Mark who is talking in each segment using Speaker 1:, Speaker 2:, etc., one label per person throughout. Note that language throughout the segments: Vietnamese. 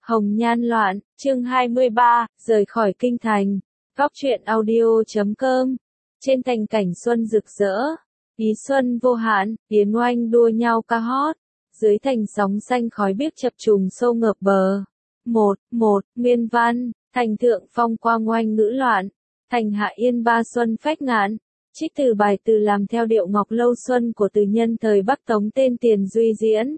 Speaker 1: Hồng nhan loạn, chương 23, rời khỏi kinh thành. Góc truyện audio.com. Trên thành cảnh xuân rực rỡ, ý xuân vô hạn, yến oanh đua nhau ca hót. Dưới thành sóng xanh khói biếc chập trùng sâu ngập bờ. Nguyên văn, thành thượng phong quang oanh ngữ loạn, thành hạ yên ba xuân phách ngạn. Trích từ bài từ làm theo điệu Ngọc Lâu Xuân của từ nhân thời Bắc Tống tên Tiền Duy diễn.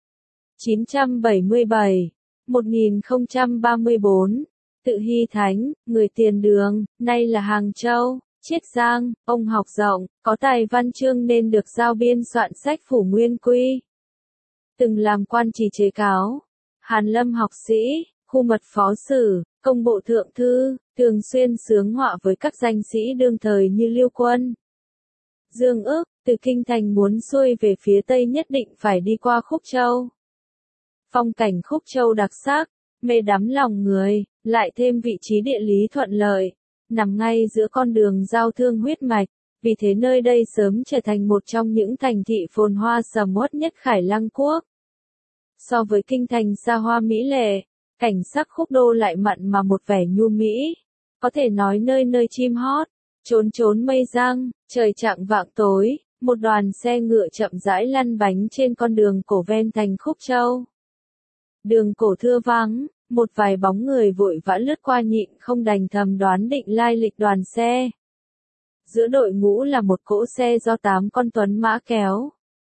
Speaker 1: 977-1034, tự Hy Thánh, người Tiền Đường, nay là Hàng Châu, Chiết Giang, ông học rộng, có tài văn chương nên được giao biên soạn sách Phủ Nguyên Quy. Từng làm quan trì chế cáo, Hàn Lâm học sĩ, khu mật phó sử, công bộ thượng thư, thường xuyên xướng họa với các danh sĩ đương thời như Liêu Quân, Dương Ước. Từ kinh thành muốn xuôi về phía tây nhất định phải đi qua Khúc Châu. Phong cảnh Khúc Châu đặc sắc, mê đắm lòng người, lại thêm vị trí địa lý thuận lợi, nằm ngay giữa con đường giao thương huyết mạch, vì thế nơi đây sớm trở thành một trong những thành thị phồn hoa sầm uất nhất Khải Lăng quốc. So với kinh thành xa hoa mỹ lệ, cảnh sắc Khúc Đô lại mặn mà một vẻ nhu mỹ, có thể nói nơi nơi chim hót, trốn trốn mây giăng. Trời chạng vạng tối, một đoàn xe ngựa chậm rãi lăn bánh trên con đường cổ ven thành Khúc Châu. Đường cổ thưa vắng, một vài bóng người vội vã lướt qua nhịn không đành thầm đoán định lai lịch đoàn xe. Giữa đội ngũ là một cỗ xe do 8 con tuấn mã kéo.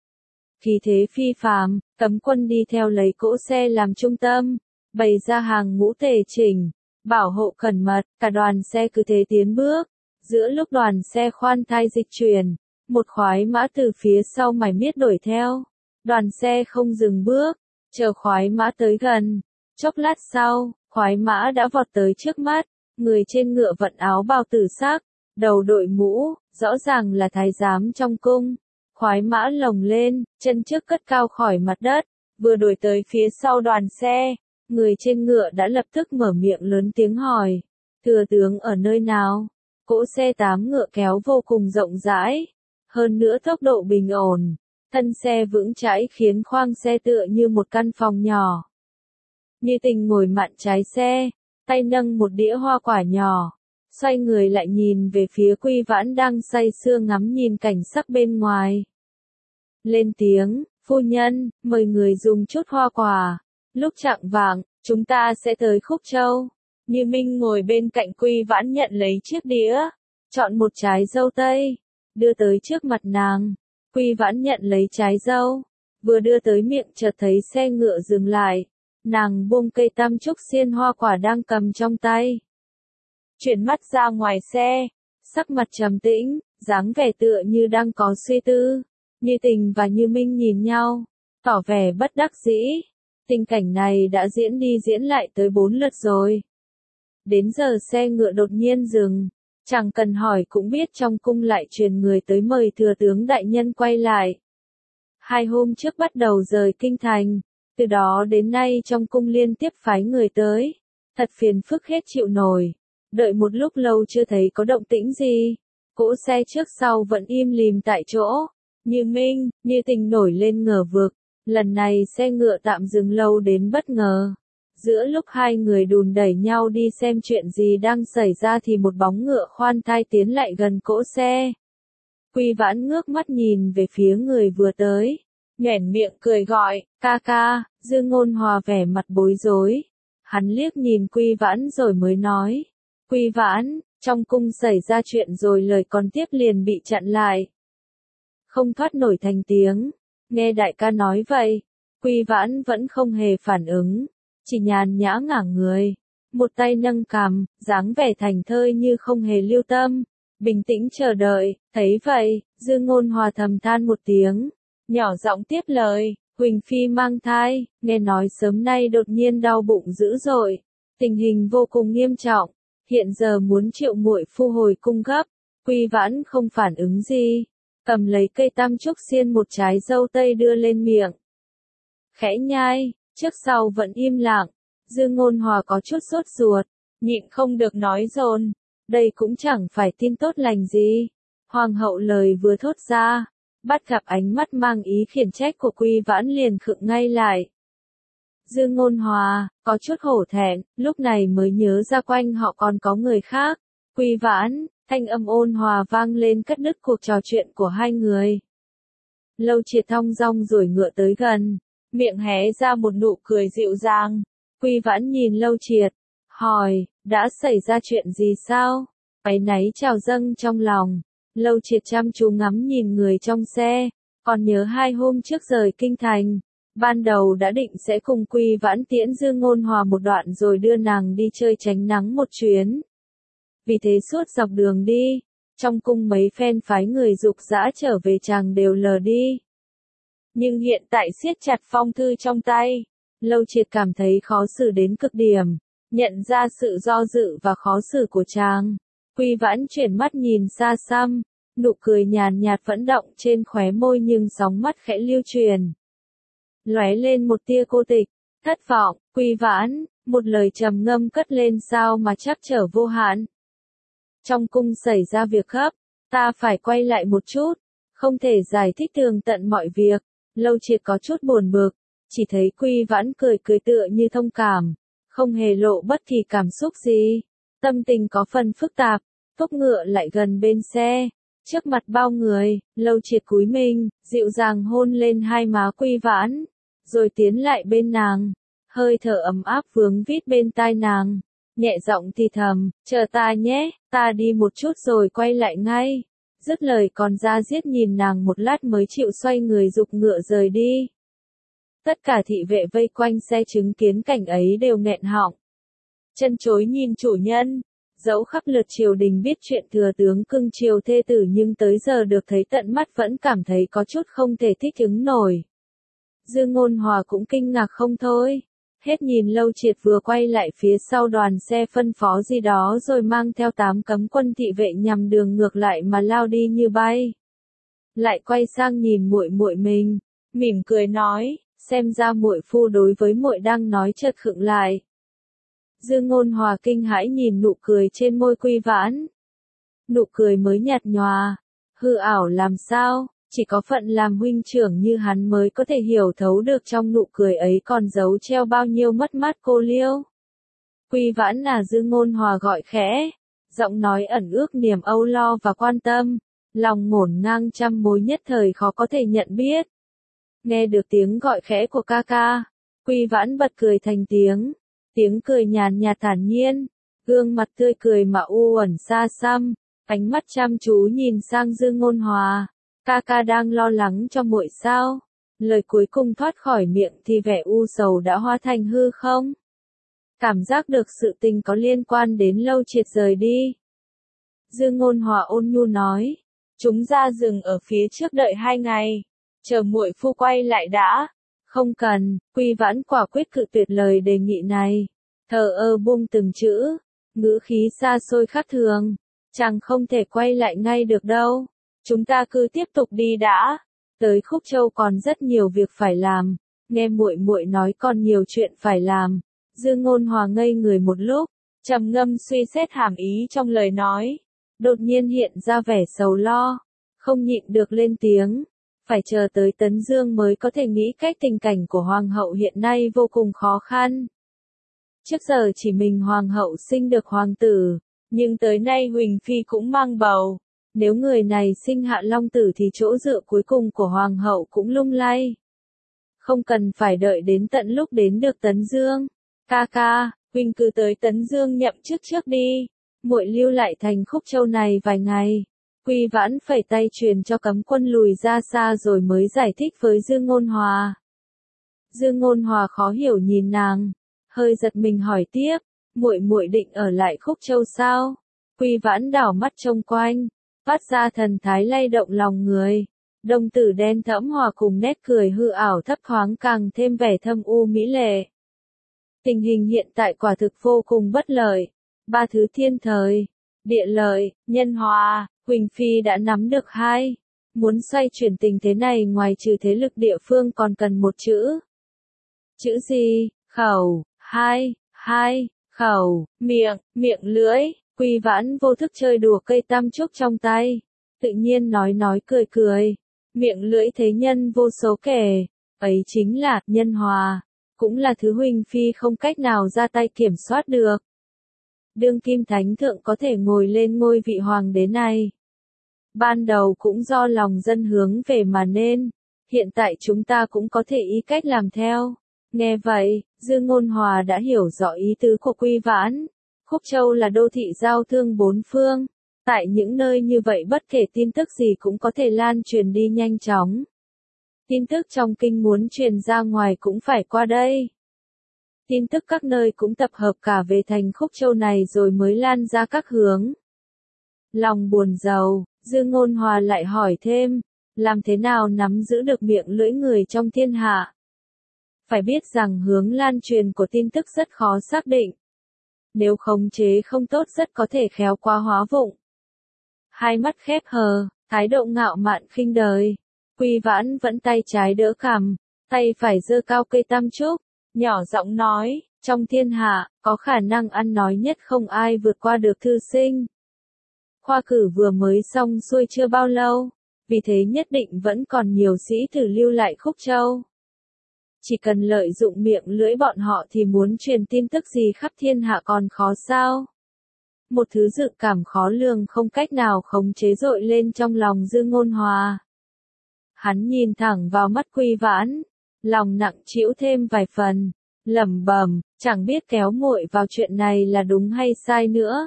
Speaker 1: Khí thế phi phàm, cấm quân đi theo lấy cỗ xe làm trung tâm, bày ra hàng ngũ tề chỉnh, bảo hộ cẩn mật, cả đoàn xe cứ thế tiến bước. Giữa lúc đoàn xe khoan thai dịch chuyển, một khoái mã từ phía sau mải miết đuổi theo. Đoàn xe không dừng bước, chờ khoái mã tới gần. Chốc lát sau, khoái mã đã vọt tới trước mắt, người trên ngựa vận áo bào tử sắc, đầu đội mũ, rõ ràng là thái giám trong cung. Khoái mã lồng lên, chân trước cất cao khỏi mặt đất, vừa đuổi tới phía sau đoàn xe, người trên ngựa đã lập tức mở miệng lớn tiếng hỏi, thừa tướng ở nơi nào? Cỗ xe 8 ngựa kéo vô cùng rộng rãi, hơn nữa tốc độ bình ổn, thân xe vững chãi khiến khoang xe tựa như một căn phòng nhỏ. Như Tình ngồi mạn trái xe, tay nâng một đĩa hoa quả nhỏ, xoay người lại nhìn về phía Quy Vãn đang say sưa ngắm nhìn cảnh sắc bên ngoài. Lên tiếng, phu nhân, mời người dùng chút hoa quả, lúc chạng vạng, chúng ta sẽ tới Khúc Châu. Như Minh ngồi bên cạnh Quy Vãn nhận lấy chiếc đĩa, chọn một trái dâu tây, đưa tới trước mặt nàng. Quy Vãn nhận lấy trái dâu, vừa đưa tới miệng chợt thấy xe ngựa dừng lại, nàng buông cây tam trúc xiên hoa quả đang cầm trong tay. Chuyển mắt ra ngoài xe, sắc mặt trầm tĩnh, dáng vẻ tựa như đang có suy tư. Như Tình và Như Minh nhìn nhau, tỏ vẻ bất đắc dĩ. Tình cảnh này đã diễn đi diễn lại tới 4 lượt rồi. Đến giờ xe ngựa đột nhiên dừng, chẳng cần hỏi cũng biết trong cung lại truyền người tới mời thừa tướng đại nhân quay lại. 2 hôm trước bắt đầu rời kinh thành, từ đó đến nay trong cung liên tiếp phái người tới, thật phiền phức hết chịu nổi. Đợi một lúc lâu chưa thấy có động tĩnh gì, cỗ xe trước sau vẫn im lìm tại chỗ. Như Minh, Như Tình nổi lên ngờ vực, lần này xe ngựa tạm dừng lâu đến bất ngờ. Giữa lúc hai người đùn đẩy nhau đi xem chuyện gì đang xảy ra thì một bóng ngựa khoan thai tiến lại gần cỗ xe. Quy Vãn ngước mắt nhìn về phía người vừa tới, nhoẻn miệng cười gọi, ca ca. Dương Ngôn Hòa vẻ mặt bối rối. Hắn liếc nhìn Quy Vãn rồi mới nói, Quy Vãn, trong cung xảy ra chuyện rồi lời còn tiếp liền bị chặn lại. Không thoát nổi thành tiếng, nghe đại ca nói vậy. Quy Vãn vẫn không hề phản ứng, chỉ nhàn nhã ngả người, một tay nâng cằm, dáng vẻ thành thơi như không hề lưu tâm, bình tĩnh chờ đợi. Thấy vậy, Dương Ngôn Hòa thầm than một tiếng, nhỏ giọng tiếp lời, Huỳnh Phi mang thai, nghe nói sớm nay đột nhiên đau bụng dữ dội, tình hình vô cùng nghiêm trọng, hiện giờ muốn triệu muội phu hồi cung gấp. Quy Vãn không phản ứng gì, cầm lấy cây tam trúc xiên một trái dâu tây đưa lên miệng, khẽ nhai. Trước sau vẫn im lặng, Dương Ngôn Hòa có chút sốt ruột, nhịn không được nói dồn, đây cũng chẳng phải tin tốt lành gì. Hoàng hậu lời vừa thốt ra, bắt gặp ánh mắt mang ý khiển trách của Quy Vãn liền khựng ngay lại. Dương Ngôn Hòa, có chút hổ thẹn, lúc này mới nhớ ra quanh họ còn có người khác. Quy Vãn, thanh âm ôn hòa vang lên cắt đứt cuộc trò chuyện của hai người. Lâu Triệt thong dong rồi ngựa tới gần, miệng hé ra một nụ cười dịu dàng. Quy Vãn nhìn Lâu Triệt, hỏi, đã xảy ra chuyện gì sao? Áy náy trào dâng trong lòng. Lâu Triệt chăm chú ngắm nhìn người trong xe, còn nhớ 2 hôm trước rời kinh thành. Ban đầu đã định sẽ cùng Quy Vãn tiễn Dương Ngôn Hòa một đoạn rồi đưa nàng đi chơi tránh nắng một chuyến. Vì thế suốt dọc đường đi, trong cung mấy phen phái người dục dã trở về chàng đều lờ đi. Nhưng hiện tại siết chặt phong thư trong tay, Lâu Triệt cảm thấy khó xử đến cực điểm, nhận ra sự do dự và khó xử của chàng. Quy Vãn chuyển mắt nhìn xa xăm, nụ cười nhàn nhạt vẫn động trên khóe môi nhưng sóng mắt khẽ lưu truyền. Lóe lên một tia cô tịch, thất vọng. Quy Vãn, một lời trầm ngâm cất lên sao mà trắc trở vô hạn. Trong cung xảy ra việc gấp, ta phải quay lại một chút, không thể giải thích tường tận mọi việc. Lâu Triệt có chút buồn bực, chỉ thấy Quy Vãn cười cười tựa như thông cảm, không hề lộ bất kỳ cảm xúc gì. Tâm tình có phần phức tạp, thúc ngựa lại gần bên xe, trước mặt bao người, Lâu Triệt cúi mình, dịu dàng hôn lên hai má Quy Vãn, rồi tiến lại bên nàng, hơi thở ấm áp vướng vít bên tai nàng, nhẹ giọng thì thầm, chờ ta nhé, ta đi một chút rồi quay lại ngay. Dứt lời còn ra giết nhìn nàng một lát mới chịu xoay người giục ngựa rời đi. Tất cả thị vệ vây quanh xe chứng kiến cảnh ấy đều nghẹn họng. Chân chối nhìn chủ nhân, dẫu khắp lượt triều đình biết chuyện thừa tướng cưng chiều thê tử nhưng tới giờ được thấy tận mắt vẫn cảm thấy có chút không thể thích ứng nổi. Dương Ngôn Hòa cũng kinh ngạc không thôi. Hết nhìn Lâu Triệt vừa quay lại phía sau đoàn xe phân phó gì đó rồi mang theo 8 cấm quân thị vệ nhằm đường ngược lại mà lao đi như bay. Lại quay sang nhìn muội muội mình, mỉm cười nói, xem ra muội phu đối với muội đang nói chợt khựng lại. Dương Ngôn Hòa kinh hãi nhìn nụ cười trên môi Quy Vãn. Nụ cười mới nhạt nhòa, hư ảo làm sao, chỉ có phận làm huynh trưởng như hắn mới có thể hiểu thấu được trong nụ cười ấy còn giấu treo bao nhiêu mất mát cô liêu. Quy Vãn là Dương Ngôn Hòa gọi khẽ, giọng nói ẩn ước niềm âu lo và quan tâm, lòng ngổn ngang trăm mối nhất thời khó có thể nhận biết. Nghe được tiếng gọi khẽ của ca ca, Quy Vãn bật cười thành tiếng. Tiếng cười nhàn nhạt thản nhiên, gương mặt tươi cười mà u uẩn xa xăm, ánh mắt chăm chú nhìn sang Dương Ngôn Hòa. Ca ca đang lo lắng cho muội sao? Lời cuối cùng thoát khỏi miệng thì vẻ u sầu đã hóa thành hư không? Cảm giác được sự tình có liên quan đến Lâu Triệt rời đi. Dương Ngôn Hòa ôn nhu nói, chúng ra rừng ở phía trước đợi 2 ngày, chờ muội phu quay lại đã. Không cần, Quy Vãn quả quyết cự tuyệt lời đề nghị này. Thờ ơ buông từng chữ, ngữ khí xa xôi khác thường. Chàng không thể quay lại ngay được đâu. Chúng ta cứ tiếp tục đi đã. Tới Khúc Châu còn rất nhiều việc phải làm. Nghe muội muội nói còn nhiều chuyện phải làm. Dương Ngôn Hòa ngây người một lúc, trầm ngâm suy xét hàm ý trong lời nói. Đột nhiên hiện ra vẻ sầu lo, không nhịn được lên tiếng. Phải chờ tới Tấn Dương mới có thể nghĩ cách tình cảnh của Hoàng hậu hiện nay vô cùng khó khăn. Trước giờ chỉ mình Hoàng hậu sinh được hoàng tử, nhưng tới nay Huỳnh Phi cũng mang bầu. Nếu người này sinh hạ long tử thì chỗ dựa cuối cùng của Hoàng hậu cũng lung lay. Không cần phải đợi đến tận lúc đến được Tấn Dương. Ca ca, Huỳnh cứ tới Tấn Dương nhậm chức trước đi. Muội lưu lại thành Khúc Châu này vài ngày. Quy Vãn phẩy tay truyền cho cấm quân lùi ra xa rồi mới giải thích với Dương Ngôn Hòa. Dương Ngôn Hòa khó hiểu nhìn nàng, hơi giật mình hỏi tiếp, muội muội định ở lại Khúc Châu sao? Quy Vãn đảo mắt trông quanh, phát ra thần thái lay động lòng người. Đồng tử đen thẫm hòa cùng nét cười hư ảo thấp thoáng càng thêm vẻ thâm u mỹ lệ. Tình hình hiện tại quả thực vô cùng bất lợi. 3 thứ thiên thời, địa lợi, nhân hòa, Huỳnh Phi đã nắm được 2. Muốn xoay chuyển tình thế này ngoài trừ thế lực địa phương còn cần một chữ. Chữ gì? Khẩu. 2, khẩu, miệng lưỡi. Quy Vãn vô thức chơi đùa cây tam trúc trong tay. Tự nhiên nói cười. Miệng lưỡi thế nhân vô số kể. Ấy chính là nhân hòa. cũng là thứ Huỳnh Phi không cách nào ra tay kiểm soát được. Đương kim thánh thượng có thể ngồi lên ngôi vị hoàng đế này. Ban đầu cũng do lòng dân hướng về mà nên, hiện tại chúng ta cũng có thể ý cách làm theo. Nghe vậy, Dương Ngôn Hòa đã hiểu rõ ý tứ của Quy Vãn. Khúc Châu là đô thị giao thương bốn phương. Tại những nơi như vậy bất kể tin tức gì cũng có thể lan truyền đi nhanh chóng. Tin tức trong kinh muốn truyền ra ngoài cũng phải qua đây. Tin tức các nơi cũng tập hợp cả về thành Khúc Châu này rồi mới lan ra các hướng. Lòng buồn rầu, Dương Ngôn Hòa lại hỏi thêm, làm thế nào nắm giữ được miệng lưỡi người trong thiên hạ? Phải biết rằng hướng lan truyền của tin tức rất khó xác định. Nếu khống chế không tốt rất có thể khéo quá hóa vụng. Hai mắt khép hờ, thái độ ngạo mạn khinh đời. Quy Vãn vẫn tay trái đỡ cằm, tay phải giơ cao cây tam trúc, nhỏ giọng nói, trong thiên hạ, có khả năng ăn nói nhất không ai vượt qua được thư sinh. Khoa cử vừa mới xong xuôi chưa bao lâu, vì thế nhất định vẫn còn nhiều sĩ tử lưu lại Khúc Châu. Chỉ cần lợi dụng miệng lưỡi bọn họ thì muốn truyền tin tức gì khắp thiên hạ còn khó sao? Một thứ dự cảm khó lường không cách nào khống chế dội lên trong lòng Dương Ngôn Hòa. Hắn nhìn thẳng vào mắt Quy Vãn, lòng nặng trĩu thêm vài phần, lẩm bẩm, chẳng biết kéo muội vào chuyện này là đúng hay sai nữa.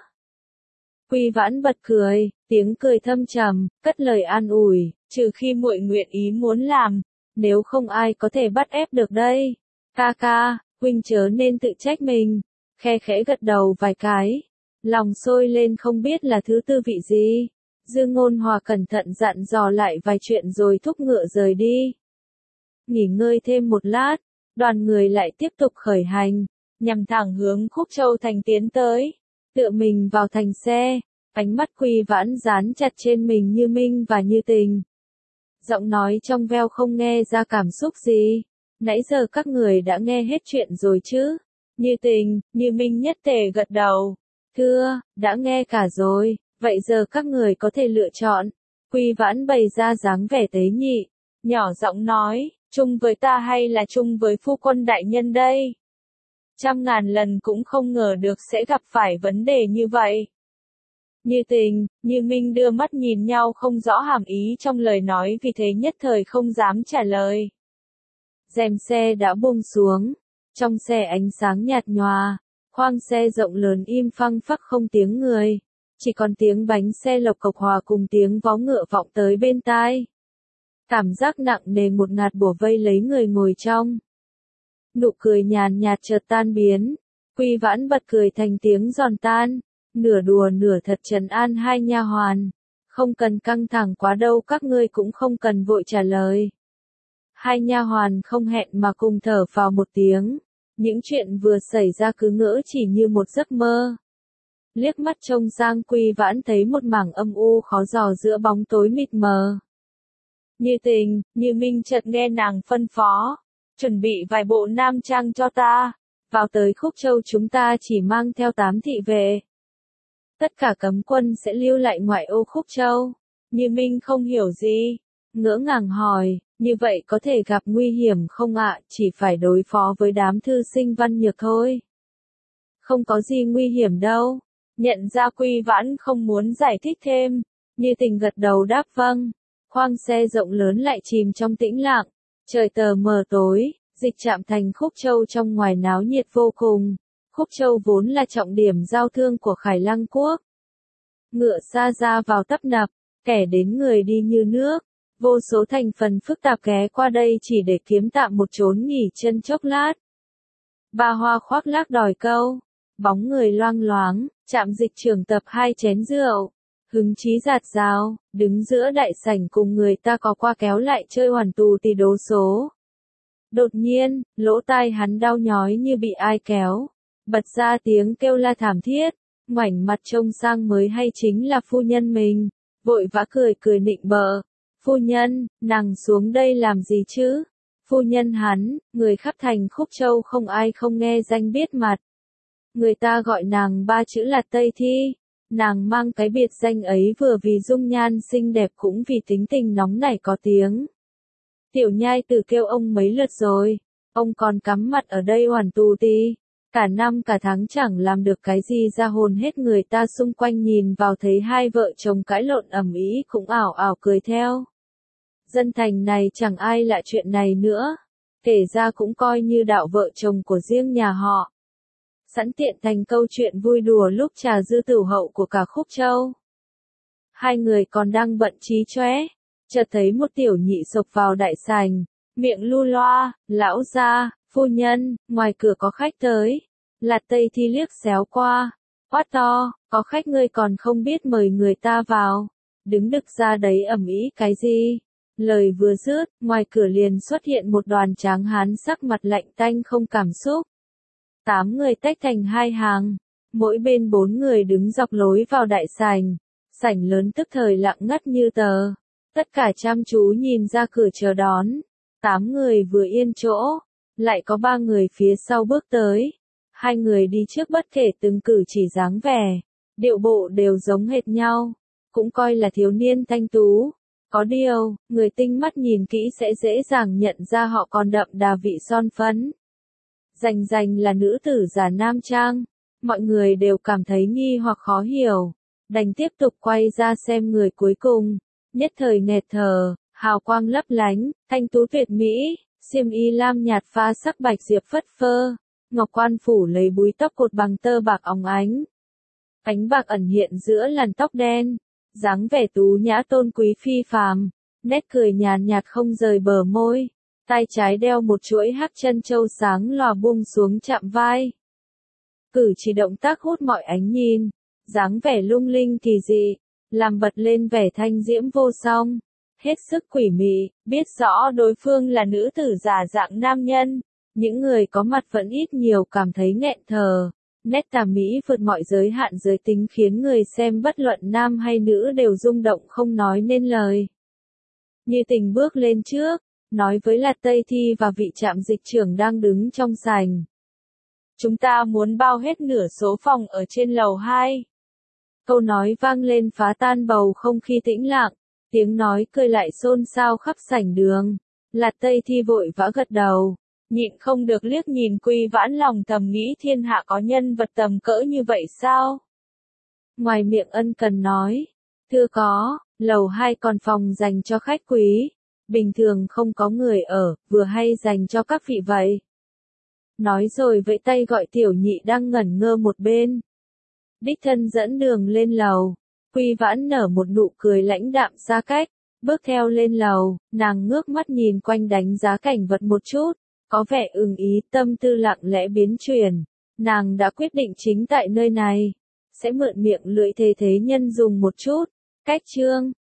Speaker 1: Quy Vãn bật cười, tiếng cười thâm trầm, cất lời an ủi, trừ khi muội nguyện ý muốn làm, nếu không ai có thể bắt ép được đây. Ca ca, huynh chớ nên tự trách mình. Khe khẽ gật đầu vài cái, lòng sôi lên không biết là thứ tư vị gì. Dương Ngôn Hòa cẩn thận dặn dò lại vài chuyện rồi thúc ngựa rời đi. Nghỉ ngơi thêm một lát, đoàn người lại tiếp tục khởi hành, nhằm thẳng hướng Khúc Châu thành tiến tới. Tựa mình vào thành xe, ánh mắt Quy Vãn dán chặt trên mình Như Minh và Như Tình. Giọng nói trong veo không nghe ra cảm xúc gì. Nãy giờ các người đã nghe hết chuyện rồi chứ? Như Tình, Như Minh nhất tề gật đầu. Thưa, đã nghe cả rồi, vậy giờ các người có thể lựa chọn. Quy Vãn bày ra dáng vẻ tế nhị, nhỏ giọng nói, chung với ta hay là chung với phu quân đại nhân đây? Trăm ngàn lần cũng không ngờ được sẽ gặp phải vấn đề như vậy. Như Tình, Như Minh đưa mắt nhìn nhau không rõ hàm ý trong lời nói vì thế nhất thời không dám trả lời. Rèm xe đã buông xuống, trong xe ánh sáng nhạt nhòa, khoang xe rộng lớn im phăng phắc không tiếng người, chỉ còn tiếng bánh xe lộc cộc hòa cùng tiếng vó ngựa vọng tới bên tai. Cảm giác nặng nề một ngạt bủa vây lấy người ngồi trong. Nụ cười nhàn nhạt chợt tan biến, Quy Vãn bật cười thành tiếng giòn tan, nửa đùa nửa thật trấn an hai nha hoàn, không cần căng thẳng quá đâu, các ngươi cũng không cần vội trả lời. Hai nha hoàn không hẹn mà cùng thở vào một tiếng, những chuyện vừa xảy ra cứ ngỡ chỉ như một giấc mơ. Liếc mắt trông sang Quy Vãn thấy một mảng âm u khó dò giữa bóng tối mịt mờ. Như Tình, Như Minh chợt nghe nàng phân phó, chuẩn bị vài bộ nam trang cho ta, vào tới Khúc Châu chúng ta chỉ mang theo 8 thị vệ. Tất cả cấm quân sẽ lưu lại ngoại ô Khúc Châu. Như Minh không hiểu gì, ngỡ ngàng hỏi, như vậy có thể gặp nguy hiểm không ạ? Chỉ phải đối phó với đám thư sinh văn nhược thôi. Không có gì nguy hiểm đâu. Nhận ra Quy Vãn không muốn giải thích thêm, Như Tình gật đầu đáp vâng. Khoang xe rộng lớn lại chìm trong tĩnh lặng, trời tờ mờ tối, dịch trạm thành Khúc Châu trong ngoài náo nhiệt vô cùng. Khúc Châu vốn là trọng điểm giao thương của Khải Lăng quốc. Ngựa xa ra vào tấp nập, kẻ đến người đi như nước, vô số thành phần phức tạp ghé qua đây chỉ để kiếm tạm một chốn nghỉ chân chốc lát. Ba Hoa khoác lác đòi câu, bóng người loang loáng, trạm dịch trưởng tập 2 chén rượu, hứng chí dạt dào, đứng giữa đại sảnh cùng người ta có qua kéo lại chơi hoàn tù tỷ đố số. Đột nhiên, lỗ tai hắn đau nhói như bị ai kéo, bật ra tiếng kêu la thảm thiết, ngoảnh mặt trông sang mới hay chính là phu nhân mình, vội vã cười cười nịnh bợ. Phu nhân, nàng xuống đây làm gì chứ? Phu nhân hắn, người khắp thành Khúc Châu không ai không nghe danh biết mặt. Người ta gọi nàng 3 chữ là Tây Thi. Nàng mang cái biệt danh ấy vừa vì dung nhan xinh đẹp cũng vì tính tình nóng nảy có tiếng. Tiểu nhai tử kêu ông mấy lượt rồi. Ông còn cắm mặt ở đây hoàn tù tì. Cả năm cả tháng chẳng làm được cái gì ra hồn hết, người ta xung quanh nhìn vào thấy hai vợ chồng cãi lộn ầm ĩ cũng ảo ảo cười theo. Dân thành này chẳng ai lạ chuyện này nữa. Kể ra cũng coi như đạo vợ chồng của riêng nhà họ. Sẵn tiện thành câu chuyện vui đùa lúc trà dư tửu hậu của cả Khúc Châu. Hai người còn đang bận trí chóe, chợt thấy một tiểu nhị xộc vào đại sảnh, miệng lu loa, lão gia, phu nhân, ngoài cửa có khách tới. Lạt Tây Thi liếc xéo qua, quát to, có khách ngươi còn không biết mời người ta vào, đứng đực ra đấy ầm ĩ cái gì. Lời vừa dứt, ngoài cửa liền xuất hiện một đoàn tráng hán sắc mặt lạnh tanh không cảm xúc. 8 người tách thành hai hàng, mỗi bên 4 người đứng dọc lối vào đại sảnh. Sảnh lớn tức thời lặng ngắt như tờ. Tất cả chăm chú nhìn ra cửa chờ đón. 8 người vừa yên chỗ, lại có 3 người phía sau bước tới. 2 người đi trước bất kể từng cử chỉ dáng vẻ, điệu bộ đều giống hệt nhau, cũng coi là thiếu niên thanh tú. Có điều, người tinh mắt nhìn kỹ sẽ dễ dàng nhận ra họ còn đậm đà vị son phấn. Rành là nữ tử già nam trang, mọi người đều cảm thấy nghi hoặc khó hiểu, đành tiếp tục quay ra xem người cuối cùng. Nhất thời nghẹt thở, hào quang lấp lánh, thanh tú tuyệt mỹ, xiêm y lam nhạt pha sắc bạch diệp phất phơ, ngọc quan phủ lấy búi tóc cột bằng tơ bạc óng ánh. Ánh bạc ẩn hiện giữa làn tóc đen, dáng vẻ tú nhã tôn quý phi phàm, nét cười nhàn nhạt không rời bờ môi, tay trái đeo một chuỗi hắc chân châu sáng lòa buông xuống chạm vai. Cử chỉ động tác hút mọi ánh nhìn, dáng vẻ lung linh kỳ dị, làm bật lên vẻ thanh diễm vô song, hết sức quỷ mị, biết rõ đối phương là nữ tử giả dạng nam nhân, những người có mặt vẫn ít nhiều cảm thấy nghẹn thở. Nét tà mỹ vượt mọi giới hạn giới tính khiến người xem bất luận nam hay nữ đều rung động không nói nên lời. Như Tình bước lên trước, nói với Lạt Tây Thi và vị trạm dịch trưởng đang đứng trong sảnh. Chúng ta muốn bao hết nửa số phòng ở trên lầu 2. Câu nói vang lên phá tan bầu không khí tĩnh lặng, tiếng nói cười lại xôn xao khắp sảnh đường. Lạt Tây Thi vội vã gật đầu, nhịn không được liếc nhìn Quy Vãn, lòng thầm nghĩ thiên hạ có nhân vật tầm cỡ như vậy sao? Ngoài miệng ân cần nói, thưa có, lầu 2 còn phòng dành cho khách quý, bình thường không có người ở, vừa hay dành cho các vị vậy. Nói rồi vẫy tay gọi tiểu nhị đang ngẩn ngơ một bên. Đích thân dẫn đường lên lầu, Quy Vãn nở một nụ cười lãnh đạm xa cách, bước theo lên lầu, nàng ngước mắt nhìn quanh đánh giá cảnh vật một chút, có vẻ ưng ý, tâm tư lặng lẽ biến chuyển. Nàng đã quyết định chính tại nơi này, sẽ mượn miệng lưỡi thế nhân dùng một chút. Cách chương